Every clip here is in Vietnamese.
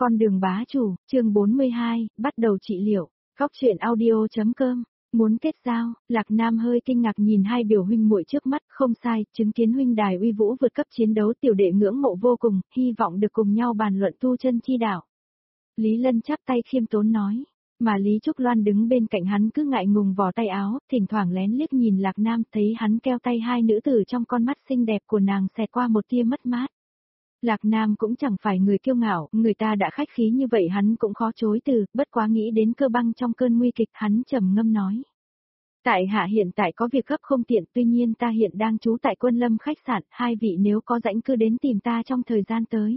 Con đường bá chủ, chương 42, bắt đầu trị liệu. Góc truyện audio.com. Muốn kết giao, Lạc Nam hơi kinh ngạc nhìn hai biểu huynh muội trước mắt, không sai, chứng kiến huynh đài uy vũ vượt cấp chiến đấu tiểu đệ ngưỡng mộ vô cùng, hy vọng được cùng nhau bàn luận tu chân chi đạo. Lý Lân chắp tay khiêm tốn nói, mà Lý Trúc Loan đứng bên cạnh hắn cứ ngại ngùng vò tay áo, thỉnh thoảng lén liếc nhìn Lạc Nam, thấy hắn keo tay hai nữ tử trong con mắt xinh đẹp của nàng xẹt qua một tia mất mát. Lạc Nam cũng chẳng phải người kiêu ngạo, người ta đã khách khí như vậy hắn cũng khó chối từ, bất quá nghĩ đến Cơ Băng trong cơn nguy kịch hắn trầm ngâm nói. Tại hạ hiện tại có việc gấp không tiện, tuy nhiên ta hiện đang trú tại Quân Lâm khách sạn, hai vị nếu có rảnh cứ đến tìm ta trong thời gian tới.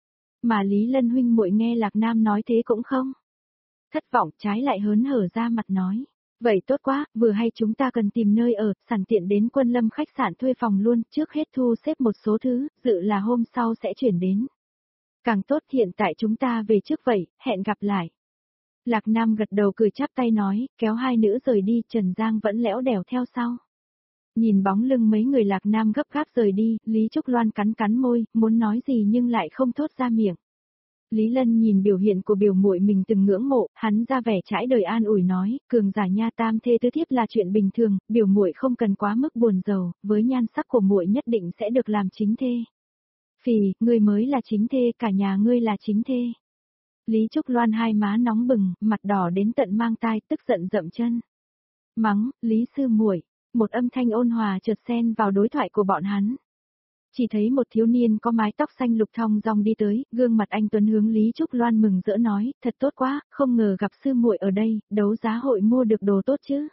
Mà Lý Lân huynh muội nghe Lạc Nam nói thế cũng không thất vọng, trái lại hớn hở ra mặt nói. Vậy tốt quá, vừa hay chúng ta cần tìm nơi ở, sẵn tiện đến Quân Lâm khách sạn thuê phòng luôn, trước hết thu xếp một số thứ, dự là hôm sau sẽ chuyển đến. Càng tốt, hiện tại chúng ta về trước vậy, hẹn gặp lại. Lạc Nam gật đầu cười chắp tay nói, kéo hai nữ rời đi, Trần Giang vẫn lẽo đẻo theo sau. Nhìn bóng lưng mấy người Lạc Nam gấp gáp rời đi, Lý Trúc Loan cắn cắn môi, muốn nói gì nhưng lại không thốt ra miệng. Lý Lân nhìn biểu hiện của biểu muội mình từng ngưỡng mộ, hắn ra vẻ trải đời an ủi nói, cường giả nha tam thê tứ thiếp là chuyện bình thường, biểu muội không cần quá mức buồn rầu, với nhan sắc của muội nhất định sẽ được làm chính thê. Phì, ngươi mới là chính thê, cả nhà ngươi là chính thê. Lý Trúc Loan hai má nóng bừng, mặt đỏ đến tận mang tai, tức giận dậm chân. Mắng, Lý sư muội, một âm thanh ôn hòa chợt xen vào đối thoại của bọn hắn. Chỉ thấy một thiếu niên có mái tóc xanh lục thong dong đi tới, gương mặt anh tuấn hướng Lý Trúc Loan mừng rỡ nói, thật tốt quá, không ngờ gặp sư muội ở đây, đấu giá hội mua được đồ tốt chứ.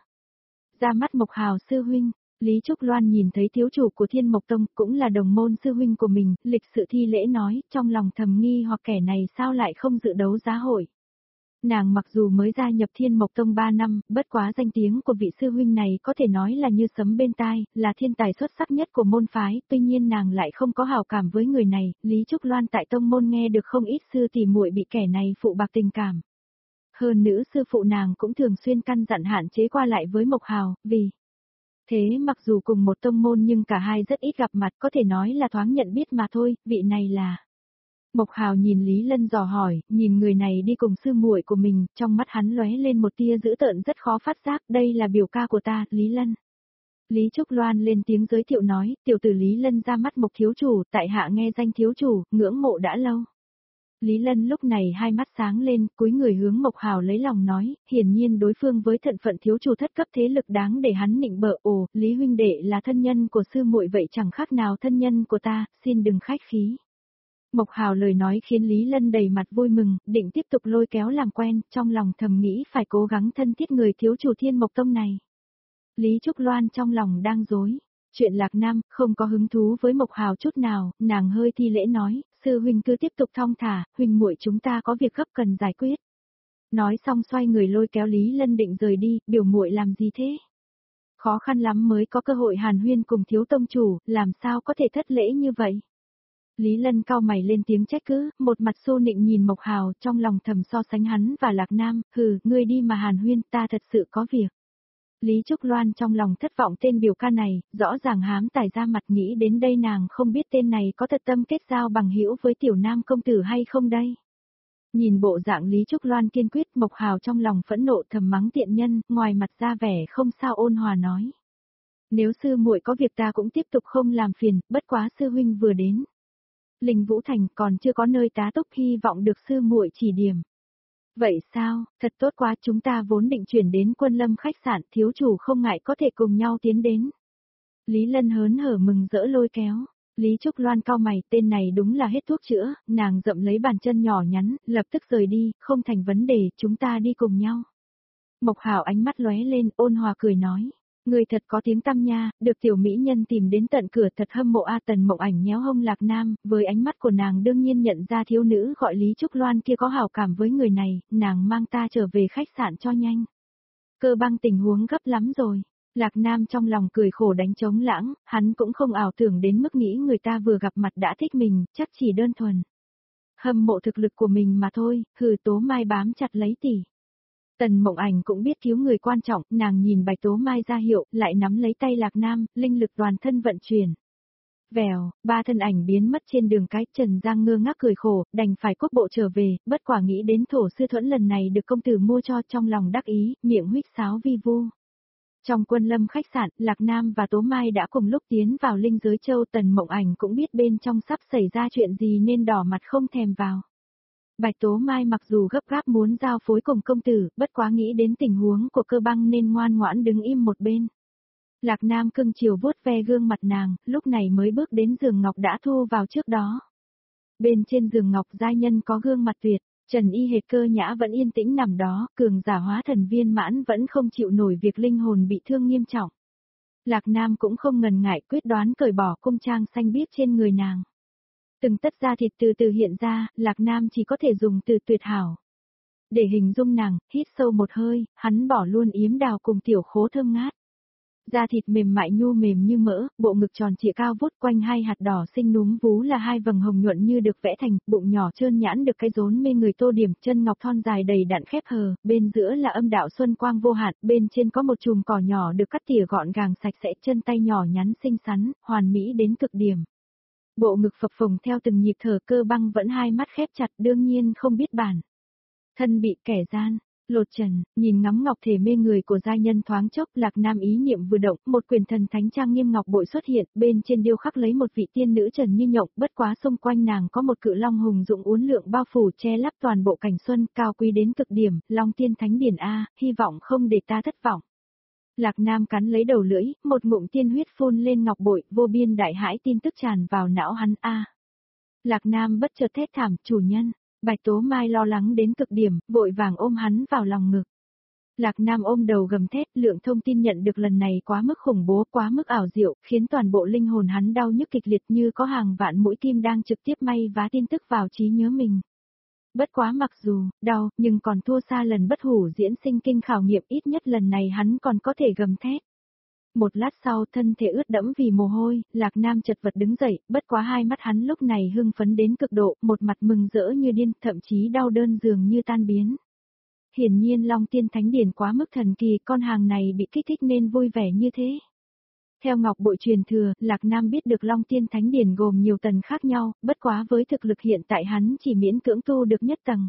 Ra mắt Mộc Hào sư huynh, Lý Trúc Loan nhìn thấy thiếu chủ của Thiên Mộc Tông, cũng là đồng môn sư huynh của mình, lịch sự thi lễ nói, trong lòng thầm nghi hoặc kẻ này sao lại không dự đấu giá hội. Nàng mặc dù mới gia nhập Thiên Mộc Tông 3 năm, bất quá danh tiếng của vị sư huynh này có thể nói là như sấm bên tai, là thiên tài xuất sắc nhất của môn phái, tuy nhiên nàng lại không có hảo cảm với người này, Lý Trúc Loan tại tông môn nghe được không ít sư tỷ muội bị kẻ này phụ bạc tình cảm. Hơn nữ sư phụ nàng cũng thường xuyên căn dặn hạn chế qua lại với Mộc Hào, vì thế mặc dù cùng một tông môn nhưng cả hai rất ít gặp mặt, có thể nói là thoáng nhận biết mà thôi, vị này là... Mộc Hào nhìn Lý Lân dò hỏi, nhìn người này đi cùng sư muội của mình, trong mắt hắn lóe lên một tia dữ tợn rất khó phát giác, đây là biểu ca của ta, Lý Lân. Lý Trúc Loan lên tiếng giới thiệu nói, tiểu tử Lý Lân ra mắt Mộc thiếu chủ, tại hạ nghe danh thiếu chủ, ngưỡng mộ đã lâu. Lý Lân lúc này hai mắt sáng lên, cúi người hướng Mộc Hào lấy lòng nói, hiển nhiên đối phương với thân phận thiếu chủ thất cấp thế lực đáng để hắn nịnh bợ, ồ, Lý huynh đệ là thân nhân của sư muội vậy chẳng khác nào thân nhân của ta, xin đừng khách khí. Mộc Hào lời nói khiến Lý Lân đầy mặt vui mừng, định tiếp tục lôi kéo làm quen, trong lòng thầm nghĩ phải cố gắng thân thiết người thiếu chủ Thiên Mộc Tông này. Lý Trúc Loan trong lòng đang dối. Chuyện Lạc Nam không có hứng thú với Mộc Hào chút nào, nàng hơi thi lễ nói, sư huynh cứ tiếp tục thong thả, huynh muội chúng ta có việc gấp cần giải quyết. Nói xong xoay người lôi kéo Lý Lân định rời đi, biểu muội làm gì thế? Khó khăn lắm mới có cơ hội hàn huyên cùng thiếu tông chủ, làm sao có thể thất lễ như vậy? Lý Lân cau mày lên tiếng trách cứ, một mặt xô nịnh nhìn Mộc Hào, trong lòng thầm so sánh hắn và Lạc Nam, hừ, ngươi đi mà hàn huyên, ta thật sự có việc. Lý Trúc Loan trong lòng thất vọng tên biểu ca này, rõ ràng hám tài ra mặt, nghĩ đến đây nàng không biết tên này có thật tâm kết giao bằng hữu với tiểu nam công tử hay không đây. Nhìn bộ dạng Lý Trúc Loan kiên quyết, Mộc Hào trong lòng phẫn nộ thầm mắng tiện nhân, ngoài mặt ra vẻ không sao ôn hòa nói. Nếu sư muội có việc ta cũng tiếp tục không làm phiền, bất quá sư huynh vừa đến. Linh Vũ Thành còn chưa có nơi tá túc, hy vọng được sư muội chỉ điểm. Vậy sao, thật tốt quá, chúng ta vốn định chuyển đến Quân Lâm khách sạn, thiếu chủ không ngại có thể cùng nhau tiến đến. Lý Lân hớn hở mừng rỡ lôi kéo. Lý Trúc Loan cau mày, tên này đúng là hết thuốc chữa, nàng dậm lấy bàn chân nhỏ nhắn, lập tức rời đi, không thành vấn đề, chúng ta đi cùng nhau. Mộc Hào ánh mắt lóe lên, ôn hòa cười nói. Người thật có tiếng tăm nha, được tiểu mỹ nhân tìm đến tận cửa, thật hâm mộ a. Tần Mộng Ảnh nhéo hông Lạc Nam, với ánh mắt của nàng đương nhiên nhận ra thiếu nữ gọi Lý Trúc Loan kia có hảo cảm với người này, nàng mang ta trở về khách sạn cho nhanh. Cơ Băng tình huống gấp lắm rồi. Lạc Nam trong lòng cười khổ đánh trống lãng, hắn cũng không ảo tưởng đến mức nghĩ người ta vừa gặp mặt đã thích mình, chắc chỉ đơn thuần hâm mộ thực lực của mình mà thôi, hừ. Tố Mai bám chặt lấy tỷ. Tần Mộng Ảnh cũng biết cứu người quan trọng, nàng nhìn Bạch Tố Mai ra hiệu, lại nắm lấy tay Lạc Nam, linh lực toàn thân vận chuyển. Vèo, ba thân ảnh biến mất trên đường cái, Trần Giang ngơ ngác cười khổ, đành phải cốt bộ trở về, bất quả nghĩ đến thổ sư thuẫn lần này được công tử mua cho, trong lòng đắc ý, miệng huýt sáo vi vu. Trong Quân Lâm khách sạn, Lạc Nam và Tố Mai đã cùng lúc tiến vào linh giới châu, Tần Mộng Ảnh cũng biết bên trong sắp xảy ra chuyện gì nên đỏ mặt không thèm vào. Bạch Tố Mai mặc dù gấp gáp muốn giao phối cùng công tử, bất quá nghĩ đến tình huống của Cơ Băng nên ngoan ngoãn đứng im một bên. Lạc Nam cưng chiều vuốt ve gương mặt nàng, lúc này mới bước đến giường ngọc đã thu vào trước đó. Bên trên giường ngọc giai nhân có gương mặt tuyệt, Trần Y Hệt Cơ Nhã vẫn yên tĩnh nằm đó, cường giả hóa thần viên mãn vẫn không chịu nổi việc linh hồn bị thương nghiêm trọng. Lạc Nam cũng không ngần ngại quyết đoán cởi bỏ cung trang xanh biếc trên người nàng. Từng tất da thịt từ từ hiện ra, Lạc Nam chỉ có thể dùng từ tuyệt hảo. Để hình dung nàng, hít sâu một hơi, hắn bỏ luôn yếm đào cùng tiểu khố thơm ngát. Da thịt mềm mại nhu mềm như mỡ, bộ ngực tròn trịa cao vút quanh hai hạt đỏ xinh núm vú là hai vầng hồng nhuận như được vẽ thành, bụng nhỏ trơn nhãn được cái rốn mê người tô điểm, chân ngọc thon dài đầy đặn khép hờ, bên giữa là âm đạo xuân quang vô hạn, bên trên có một chùm cỏ nhỏ được cắt tỉa gọn gàng sạch sẽ, chân tay nhỏ nhắn xinh xắn, hoàn mỹ đến cực điểm. Bộ ngực phập phồng theo từng nhịp thở, Cơ Băng vẫn hai mắt khép chặt, đương nhiên không biết bản thân bị kẻ gian lột trần, nhìn ngắm ngọc thể mê người của giai nhân thoáng chốc, Lạc Nam ý niệm vừa động, một quyền thần thánh trang nghiêm ngọc bội xuất hiện, bên trên điêu khắc lấy một vị tiên nữ trần như nhộng, bất quá xung quanh nàng có một cự long hùng dũng uốn lượn bao phủ che lấp toàn bộ cảnh xuân, cao quý đến cực điểm, Long Tiên Thánh Điển a, hy vọng không để ta thất vọng. Lạc Nam cắn lấy đầu lưỡi, một ngụm tiên huyết phun lên ngọc bội, vô biên đại hãi tin tức tràn vào não hắn a. Lạc Nam bất chợt thét thảm, chủ nhân. Bạch Tố Mai lo lắng đến cực điểm, vội vàng ôm hắn vào lòng ngực. Lạc Nam ôm đầu gầm thét, lượng thông tin nhận được lần này quá mức khủng bố, quá mức ảo diệu, khiến toàn bộ linh hồn hắn đau nhức kịch liệt như có hàng vạn mũi kim đang trực tiếp may vá tin tức vào trí nhớ mình. Bất quá mặc dù đau, nhưng còn thua xa lần bất hủ diễn sinh kinh khảo nghiệm, ít nhất lần này hắn còn có thể gầm thét. Một lát sau, thân thể ướt đẫm vì mồ hôi, Lạc Nam chật vật đứng dậy, bất quá hai mắt hắn lúc này hưng phấn đến cực độ, một mặt mừng rỡ như điên, thậm chí đau đơn dường như tan biến. Hiển nhiên Long Tiên Thánh Điển quá mức thần kỳ, con hàng này bị kích thích nên vui vẻ như thế. Theo ngọc bội truyền thừa, Lạc Nam biết được Long Tiên Thánh Điển gồm nhiều tầng khác nhau, bất quá với thực lực hiện tại hắn chỉ miễn cưỡng tu được nhất tầng.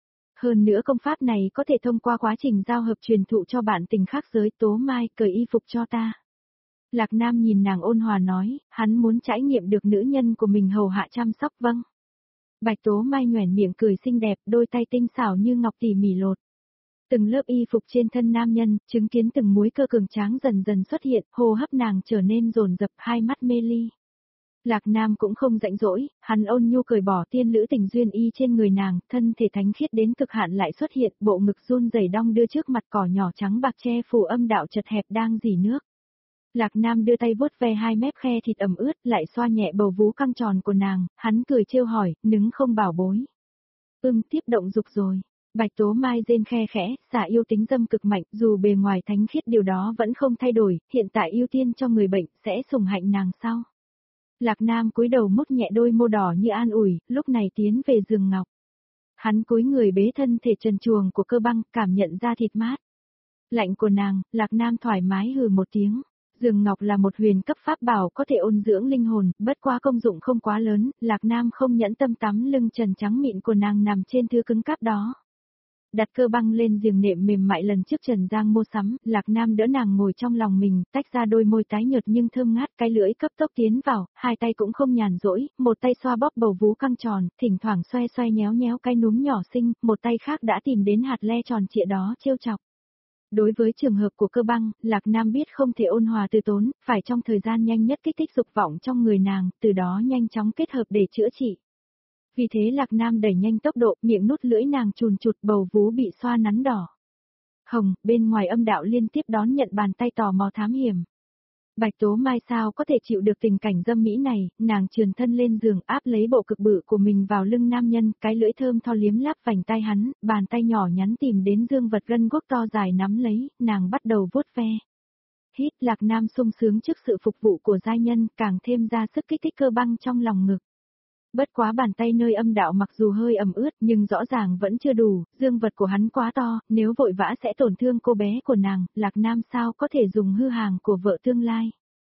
Hơn nữa công pháp này có thể thông qua quá trình giao hợp truyền thụ cho bạn tình khác giới. Tố Mai, cởi y phục cho ta. Lạc Nam nhìn nàng ôn hòa nói, hắn muốn trải nghiệm được nữ nhân của mình hầu hạ chăm sóc. Vâng. Bạch Tố Mai nhoẻn miệng cười xinh đẹp, đôi tay tinh xảo như ngọc tỉ mỉ lột từng lớp y phục trên thân nam nhân, chứng kiến từng múi cơ cường tráng dần dần xuất hiện, hô hấp nàng trở nên dồn dập, hai mắt mê ly. Lạc Nam cũng không rãnh rỗi, hắn ôn nhu cởi bỏ tiên lữ tình duyên y trên người nàng, thân thể thánh khiết đến cực hạn lại xuất hiện, bộ ngực run rẩy đong đưa trước mặt cỏ nhỏ trắng bạc che phủ âm đạo chật hẹp đang rỉ nước. Lạc Nam đưa tay vuốt ve hai mép khe thịt ẩm ướt, lại xoa nhẹ bầu vú căng tròn của nàng, hắn cười trêu hỏi, nứng không bảo bối. Tiếp động dục rồi. Bạch Tố Mai rên khe khẽ, xả yêu tính dâm cực mạnh, dù bề ngoài thánh khiết điều đó vẫn không thay đổi, hiện tại ưu tiên cho người bệnh, sẽ sủng hạnh nàng sau. Lạc Nam cúi đầu mút nhẹ đôi môi đỏ như an ủi, lúc này tiến về giường ngọc. Hắn cúi người bế thân thể trần truồng của Cơ Băng, cảm nhận ra thịt mát lạnh của nàng, Lạc Nam thoải mái hừ một tiếng. Giường ngọc là một huyền cấp pháp bảo có thể ôn dưỡng linh hồn, bất quá công dụng không quá lớn, Lạc Nam không nhẫn tâm tắm lưng trần trắng mịn của nàng nằm trên thứ cứng cáp đó. Đặt Cơ Băng lên giường nệm mềm mại lần trước Trần Giang mua sắm, Lạc Nam đỡ nàng ngồi trong lòng mình, tách ra đôi môi tái nhợt nhưng thơm ngát, cái lưỡi cấp tốc tiến vào, hai tay cũng không nhàn rỗi, một tay xoa bóp bầu vú căng tròn, thỉnh thoảng xoe xoe nhéo nhéo cái núm nhỏ xinh, một tay khác đã tìm đến hạt le tròn trịa đó trêu chọc. Đối với trường hợp của Cơ Băng, Lạc Nam biết không thể ôn hòa từ tốn, phải trong thời gian nhanh nhất kích thích dục vọng trong người nàng, từ đó nhanh chóng kết hợp để chữa trị. Vì thế Lạc Nam đẩy nhanh tốc độ, miệng nút lưỡi nàng chùn chụt, bầu vú bị xoa nắn đỏ hồng, bên ngoài âm đạo liên tiếp đón nhận bàn tay tò mò thám hiểm. Bạch Tố Mai sao có thể chịu được tình cảnh dâm mỹ này, nàng trườn thân lên giường áp lấy bộ cực bự của mình vào lưng nam nhân, cái lưỡi thơm tho liếm láp vành tay hắn, bàn tay nhỏ nhắn tìm đến dương vật gân guốc to dài nắm lấy, nàng bắt đầu vuốt ve. Hít, Lạc Nam sung sướng trước sự phục vụ của giai nhân, càng thêm ra sức kích thích Cơ Băng trong lòng ngực. Bất quá bàn tay nơi âm đạo mặc dù hơi ẩm ướt nhưng rõ ràng vẫn chưa đủ, dương vật của hắn quá to, nếu vội vã sẽ tổn thương cô bé của nàng, Lạc Nam sao có thể dùng hư hàng của vợ tương lai.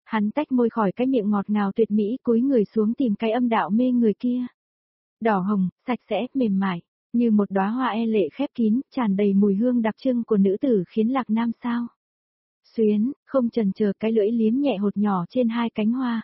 Hắn tách môi khỏi cái miệng ngọt ngào tuyệt mỹ, cúi người xuống tìm cái âm đạo mê người kia. Đỏ hồng, sạch sẽ, mềm mại, như một đóa hoa e lệ khép kín, tràn đầy mùi hương đặc trưng của nữ tử khiến Lạc Nam sao. Xuyến, không chần chờ, cái lưỡi liếm nhẹ hột nhỏ trên hai cánh hoa,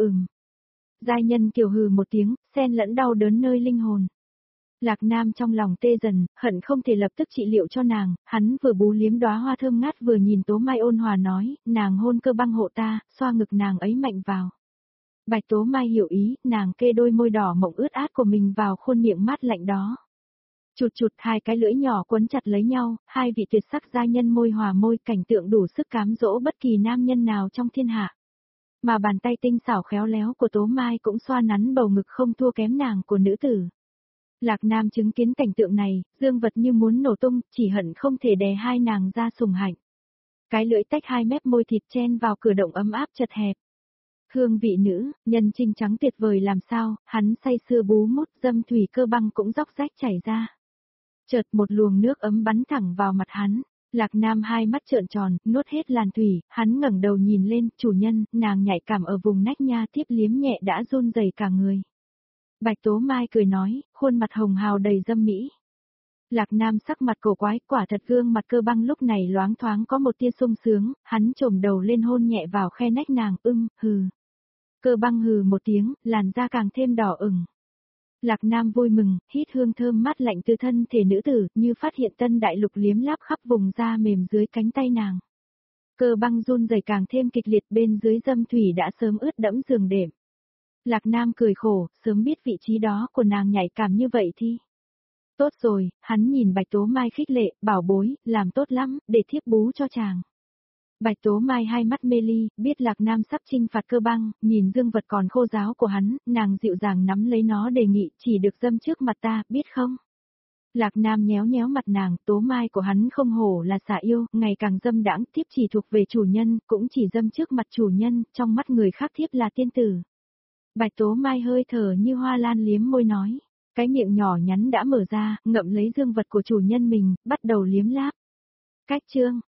Giai nhân kiều hừ một tiếng, xen lẫn đau đớn nơi linh hồn. Lạc Nam trong lòng tê dần, hận không thể lập tức trị liệu cho nàng, hắn vừa bú liếm đóa hoa thơm ngát vừa nhìn Tố Mai ôn hòa nói, nàng hôn Cơ Băng hộ ta, xoa ngực nàng ấy mạnh vào. Bạch Tố Mai hiểu ý, nàng kê đôi môi đỏ mọng ướt át của mình vào khuôn miệng mát lạnh đó. Chụt chụt, hai cái lưỡi nhỏ quấn chặt lấy nhau, hai vị tuyệt sắc giai nhân môi hòa môi, cảnh tượng đủ sức cám dỗ bất kỳ nam nhân nào trong thiên hạ. Mà bàn tay tinh xảo khéo léo của Tố Mai cũng xoa nắn bầu ngực không thua kém nàng của nữ tử. Lạc Nam chứng kiến cảnh tượng này, dương vật như muốn nổ tung, chỉ hận không thể đè hai nàng ra sùng hạnh. Cái lưỡi tách hai mép môi thịt chen vào cửa động ấm áp chật hẹp. Hương vị nữ, nhân trinh trắng tuyệt vời làm sao, hắn say sưa bú mút, dâm thủy Cơ Băng cũng róc rách chảy ra. Chợt một luồng nước ấm bắn thẳng vào mặt hắn. Lạc Nam hai mắt trợn tròn, nuốt hết làn thủy, hắn ngẩng đầu nhìn lên, chủ nhân, nàng nhạy cảm ở vùng nách nha, tiếp liếm nhẹ đã run rẩy cả người. Bạch Tố Mai cười nói, khuôn mặt hồng hào đầy dâm mỹ. Lạc Nam sắc mặt cổ quái, quả thật gương mặt Cơ Băng lúc này loáng thoáng có một tia sung sướng, hắn chồm đầu lên hôn nhẹ vào khe nách nàng, hừ. Cơ Băng hừ một tiếng, làn da càng thêm đỏ ửng. Lạc Nam vui mừng, hít hương thơm mát lạnh từ thân thể nữ tử, như phát hiện tân đại lục liếm láp khắp vùng da mềm dưới cánh tay nàng. Cơ Băng run rẩy càng thêm kịch liệt, bên dưới dâm thủy đã sớm ướt đẫm giường đệm. Lạc Nam cười khổ, sớm biết vị trí đó của nàng nhạy cảm như vậy thì. Tốt rồi, hắn nhìn Bạch Tố Mai khích lệ, bảo bối, làm tốt lắm, để thiếp bú cho chàng. Bạch Tố Mai hai mắt mê ly, biết Lạc Nam sắp chinh phạt Cơ Băng, nhìn dương vật còn khô ráo của hắn, nàng dịu dàng nắm lấy nó đề nghị, chỉ được dâm trước mặt ta, biết không? Lạc Nam nhéo nhéo mặt nàng, Tố Mai của hắn không hổ là xả yêu, ngày càng dâm đãng, thiếp chỉ thuộc về chủ nhân, cũng chỉ dâm trước mặt chủ nhân, trong mắt người khác thiếp là tiên tử. Bạch Tố Mai hơi thở như hoa lan liếm môi nói, cái miệng nhỏ nhắn đã mở ra, ngậm lấy dương vật của chủ nhân mình, bắt đầu liếm láp. Cách chương